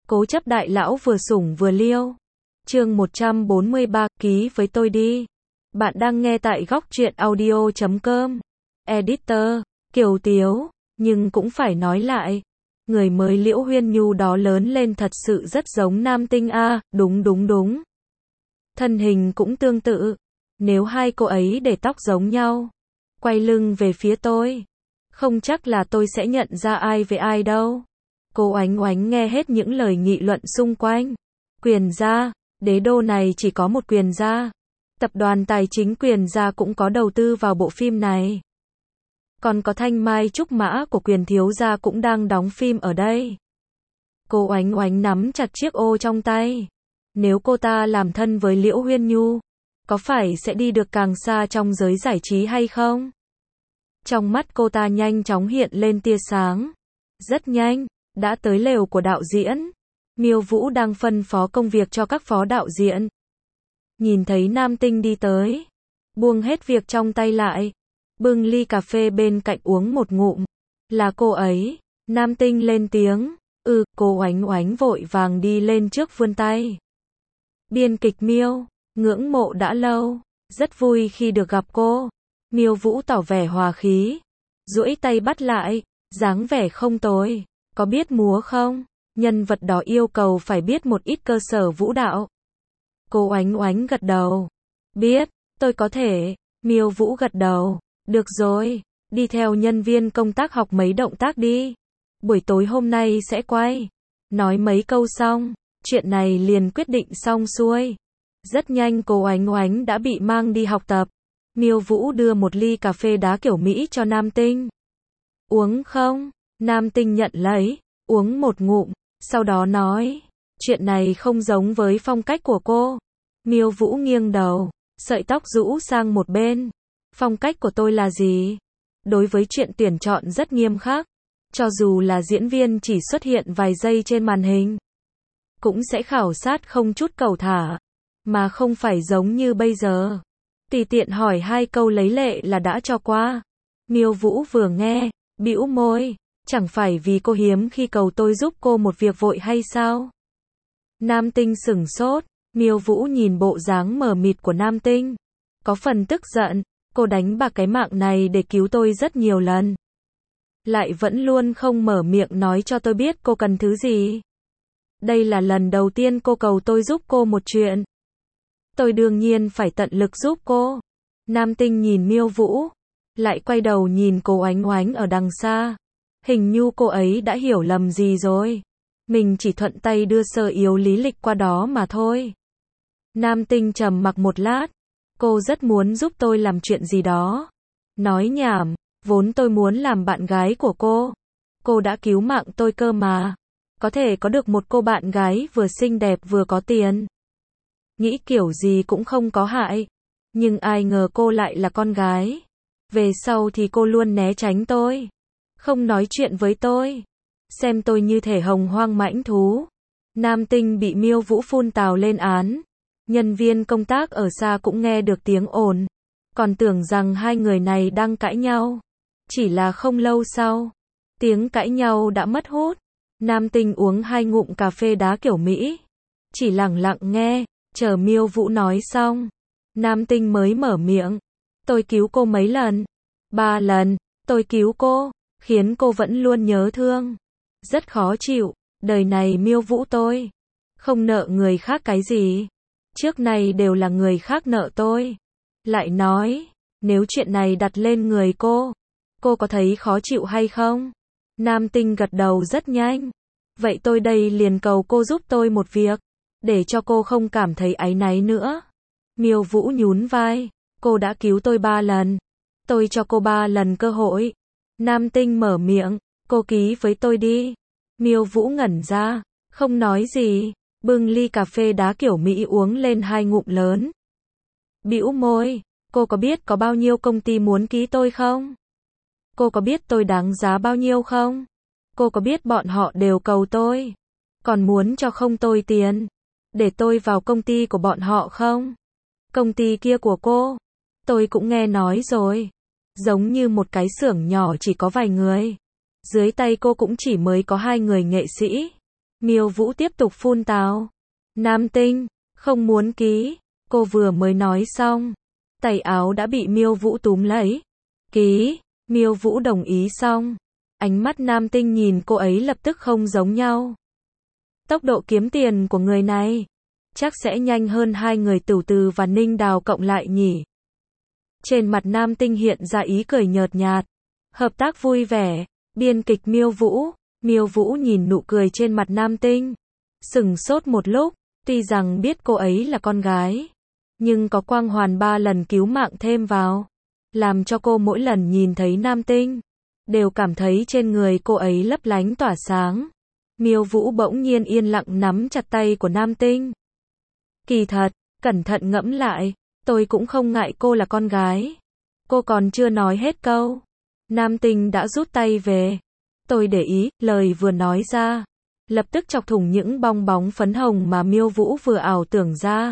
Cố chấp đại lão vừa sủng vừa liêu. Chương 143, ký với tôi đi. Bạn đang nghe tại góc truyện audio.com. Editor, Kiều Tiếu, nhưng cũng phải nói lại. Người mới Liễu Huyên Nhu đó lớn lên thật sự rất giống Nam Tinh a, đúng. Thân hình cũng tương tự. Nếu hai cô ấy để tóc giống nhau, quay lưng về phía tôi, không chắc là tôi sẽ nhận ra ai với ai đâu. Cô Oánh Oánh nghe hết những lời nghị luận xung quanh. Quyền gia, đế đô này chỉ có một Quyền gia. Tập đoàn tài chính Quyền gia cũng có đầu tư vào bộ phim này. Còn có thanh mai trúc mã của Quyền thiếu gia cũng đang đóng phim ở đây. Cô Oánh Oánh nắm chặt chiếc ô trong tay. Nếu cô ta làm thân với Liễu Huyên Nhu, có phải sẽ đi được càng xa trong giới giải trí hay không? Trong mắt cô ta nhanh chóng hiện lên tia sáng. Rất nhanh, đã tới lều của đạo diễn. Miêu Vũ đang phân phó công việc cho các phó đạo diễn. Nhìn thấy Nam Tinh đi tới, buông hết việc trong tay lại, bưng ly cà phê bên cạnh uống một ngụm. Là cô ấy. Nam Tinh lên tiếng. Cô Oánh Oánh vội vàng đi lên trước vươn tay. Biên kịch Miêu, ngưỡng mộ đã lâu, rất vui khi được gặp cô. Miêu Vũ tỏ vẻ hòa khí, duỗi tay bắt lại, dáng vẻ không tồi. Có biết múa không? Nhân vật đó yêu cầu phải biết một ít cơ sở vũ đạo. Cô Oánh Oánh gật đầu. Biết, tôi có thể. Miêu Vũ gật đầu. Được rồi, đi theo nhân viên công tác học mấy động tác đi. Buổi tối hôm nay sẽ quay. Nói mấy câu xong, chuyện này liền quyết định xong xuôi. Rất nhanh cô Oánh Oánh đã bị mang đi học tập. Miêu Vũ đưa một ly cà phê đá kiểu Mỹ cho Nam Tinh. Uống không? Nam Tinh nhận lấy, uống một ngụm, sau đó nói, chuyện này không giống với phong cách của cô. Miêu Vũ nghiêng đầu, sợi tóc rũ sang một bên. Phong cách của tôi là gì? Đối với chuyện tuyển chọn rất nghiêm khắc. Cho dù là diễn viên chỉ xuất hiện vài giây trên màn hình, cũng sẽ khảo sát không chút cẩu thả, mà không phải giống như bây giờ. Tùy tiện hỏi hai câu lấy lệ là đã cho qua. Miêu Vũ vừa nghe, bĩu môi, chẳng phải vì cô hiếm khi cầu tôi giúp cô một việc vội hay sao? Nam Tinh sửng sốt, Miêu Vũ nhìn bộ dáng mờ mịt của Nam Tinh, có phần tức giận, cô đánh bạc cái mạng này để cứu tôi rất nhiều lần. Lại vẫn luôn không mở miệng nói cho tôi biết cô cần thứ gì. Đây là lần đầu tiên cô cầu tôi giúp cô một chuyện. Tôi đương nhiên phải tận lực giúp cô. Nam Tinh nhìn Miêu Vũ, lại quay đầu nhìn cô Oánh Oánh ở đằng xa. Hình như cô ấy đã hiểu lầm gì rồi. Mình chỉ thuận tay đưa sơ yếu lý lịch qua đó mà thôi. Nam Tinh trầm mặc một lát. Cô rất muốn giúp tôi làm chuyện gì đó. Nói nhảm, vốn tôi muốn làm bạn gái của cô. Cô đã cứu mạng tôi cơ mà. Có thể có được một cô bạn gái vừa xinh đẹp vừa có tiền. Nghĩ kiểu gì cũng không có hại. Nhưng ai ngờ cô lại là con gái. Về sau thì cô luôn né tránh tôi. Không nói chuyện với tôi. Xem tôi như thể hồng hoang mãnh thú. Nam Tinh bị Miêu Vũ phun tào lên án. Nhân viên công tác ở xa cũng nghe được tiếng ồn. Còn tưởng rằng hai người này đang cãi nhau. Chỉ là không lâu sau, tiếng cãi nhau đã mất hút. Nam Tinh uống hai ngụm cà phê đá kiểu Mỹ. Chỉ lặng lặng nghe, chờ Miêu Vũ nói xong. Nam Tinh mới mở miệng. Tôi cứu cô mấy lần? 3 lần, tôi cứu cô, khiến cô vẫn luôn nhớ thương. Rất khó chịu, đời này Miêu Vũ tôi không nợ người khác cái gì. Trước này đều là người khác nợ tôi. Lại nói, nếu chuyện này đặt lên người cô có thấy khó chịu hay không? Nam Tinh gật đầu rất nhanh. Vậy tôi đây liền cầu cô giúp tôi một việc, để cho cô không cảm thấy áy náy nữa. Miêu Vũ nhún vai. Cô đã cứu tôi 3 lần. Tôi cho cô 3 lần cơ hội. Nam Tinh mở miệng. Cô ký với tôi đi. Miêu Vũ ngẩn ra, không nói gì, bưng ly cà phê đá kiểu Mỹ uống lên 2 ngụm lớn. Bĩu môi. Cô có biết có bao nhiêu công ty muốn ký tôi không? Cô có biết tôi đáng giá bao nhiêu không? Cô có biết bọn họ đều cầu tôi, còn muốn cho không tôi tiền, để tôi vào công ty của bọn họ không? Công ty kia của cô, tôi cũng nghe nói rồi. Giống như một cái xưởng nhỏ chỉ có vài người. Dưới tay cô cũng chỉ mới có 2 người nghệ sĩ. Miêu Vũ tiếp tục phun tào. Nam Tinh, không muốn ký. Cô vừa mới nói xong, tay áo đã bị Miêu Vũ túm lấy. Ký. Miêu Vũ đồng ý xong, ánh mắt Nam Tinh nhìn cô ấy lập tức không giống nhau. Tốc độ kiếm tiền của người này chắc sẽ nhanh hơn hai người Tửu Từ và Ninh Đào cộng lại nhỉ. Trên mặt Nam Tinh hiện ra ý cười nhợt nhạt. Hợp tác vui vẻ. Biên kịch Miêu Vũ. Miêu Vũ nhìn nụ cười trên mặt Nam Tinh, sửng sốt một lúc. Tuy rằng biết cô ấy là con gái, nhưng có quang hoàn 3 lần cứu mạng thêm vào, làm cho cô mỗi lần nhìn thấy Nam Tinh đều cảm thấy trên người cô ấy lấp lánh tỏa sáng. Miêu Vũ bỗng nhiên yên lặng nắm chặt tay của Nam Tinh. Kỳ thật, cẩn thận ngẫm lại, tôi cũng không ngại cô là con gái. Cô còn chưa nói hết câu, Nam Tinh đã rút tay về. Tôi để ý, lời vừa nói ra, lập tức chọc thủng những bong bóng phấn hồng mà Miêu Vũ vừa ảo tưởng ra.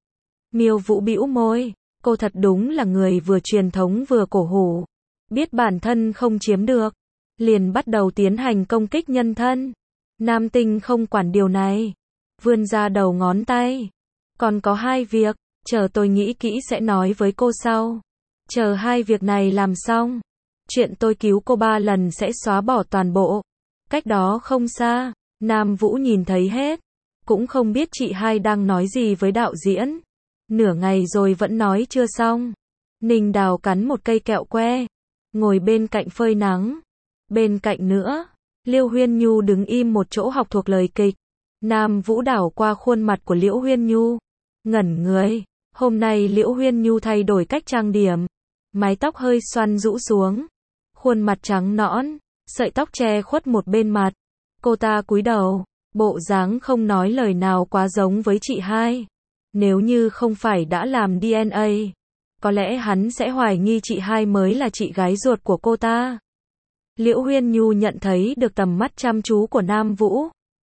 Miêu Vũ bĩu môi, cô thật đúng là người vừa truyền thống vừa cổ hủ. Biết bản thân không chiếm được, liền bắt đầu tiến hành công kích nhân thân. Nam Tinh không quản điều này, vươn ra đầu ngón tay. Còn có 2 việc, chờ tôi nghĩ kỹ sẽ nói với cô sau. Chờ 2 việc này làm xong, chuyện tôi cứu cô 3 lần sẽ xóa bỏ toàn bộ. Cách đó không xa, Nam Vũ nhìn thấy hết, cũng không biết chị hai đang nói gì với đạo diễn. Nửa ngày rồi vẫn nói chưa xong. Ninh Đào cắn một cây kẹo que, ngồi bên cạnh phơi nắng. Bên cạnh nữa, Liễu Huyên Nhu đứng im một chỗ học thuộc lời kịch. Nam Vũ đảo qua khuôn mặt của Liễu Huyên Nhu, ngẩn người. Hôm nay Liễu Huyên Nhu thay đổi cách trang điểm, mái tóc hơi xoăn rũ xuống, khuôn mặt trắng nõn, sợi tóc che khuất một bên mặt. Cô ta cúi đầu, bộ dáng không nói lời nào quá giống với chị hai. Nếu như không phải đã làm DNA, có lẽ hắn sẽ hoài nghi chị hai mới là chị gái ruột của cô ta. Liễu Huyên Nhu nhận thấy được tầm mắt chăm chú của Nam Vũ,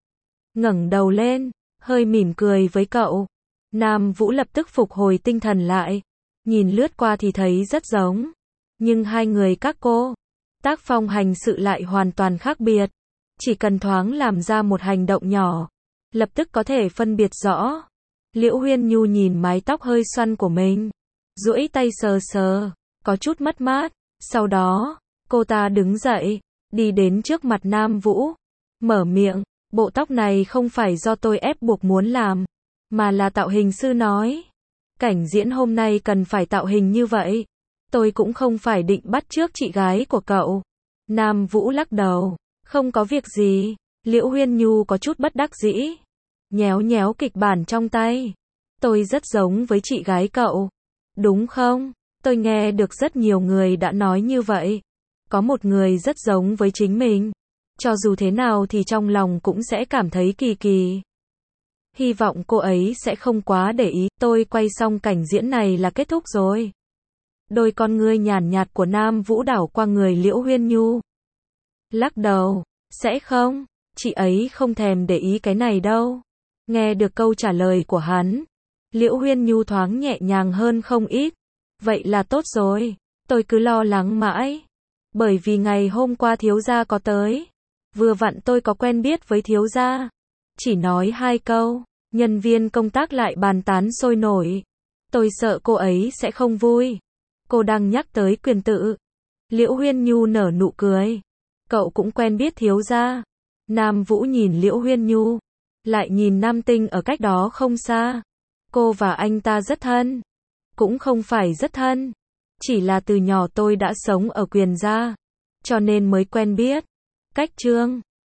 ngẩng đầu lên, hơi mỉm cười với cậu. Nam Vũ lập tức phục hồi tinh thần lại, nhìn lướt qua thì thấy rất giống, nhưng hai người các cô, tác phong hành sự lại hoàn toàn khác biệt. Chỉ cần thoáng làm ra một hành động nhỏ, lập tức có thể phân biệt rõ. Liễu Huyên Nhu nhìn mái tóc hơi xoăn của mình, duỗi tay sờ sờ, có chút mất mát. Sau đó, cô ta đứng dậy, đi đến trước mặt Nam Vũ, mở miệng, bộ tóc này không phải do tôi ép buộc muốn làm, mà là tạo hình sư nói. Cảnh diễn hôm nay cần phải tạo hình như vậy. Tôi cũng không phải định bắt chước chị gái của cậu. Nam Vũ lắc đầu, không có việc gì. Liễu Huyên Nhu có chút bất đắc dĩ, nhéo nhéo kịch bản trong tay. Tôi rất giống với chị gái cậu, đúng không? Tôi nghe được rất nhiều người đã nói như vậy. Có một người rất giống với chính mình, cho dù thế nào thì trong lòng cũng sẽ cảm thấy kỳ kỳ. Hy vọng cô ấy sẽ không quá để ý. Tôi quay xong cảnh diễn này là kết thúc rồi. Đôi con ngươi nhàn nhạt của Nam Vũ đảo qua người Liễu Huyên Nhu. Lắc đầu, sẽ không, chị ấy không thèm để ý cái này đâu. Nghe được câu trả lời của hắn, Liễu Huyên Nhu thoáng nhẹ nhàng hơn không ít. Vậy là tốt rồi, tôi cứ lo lắng mãi. Bởi vì ngày hôm qua thiếu gia có tới. Vừa vặn tôi có quen biết với thiếu gia. Chỉ nói 2 câu, nhân viên công tác lại bàn tán sôi nổi. Tôi sợ cô ấy sẽ không vui. Cô đang nhắc tới quyền tự. Liễu Huyên Nhu nở nụ cười. Cậu cũng quen biết thiếu gia. Nam Vũ nhìn Liễu Huyên Nhu, lại nhìn Nam Tinh ở cách đó không xa. Cô và anh ta rất thân. Cũng không phải rất thân. Chỉ là từ nhỏ tôi đã sống ở Quyền gia, cho nên mới quen biết. Cách Trương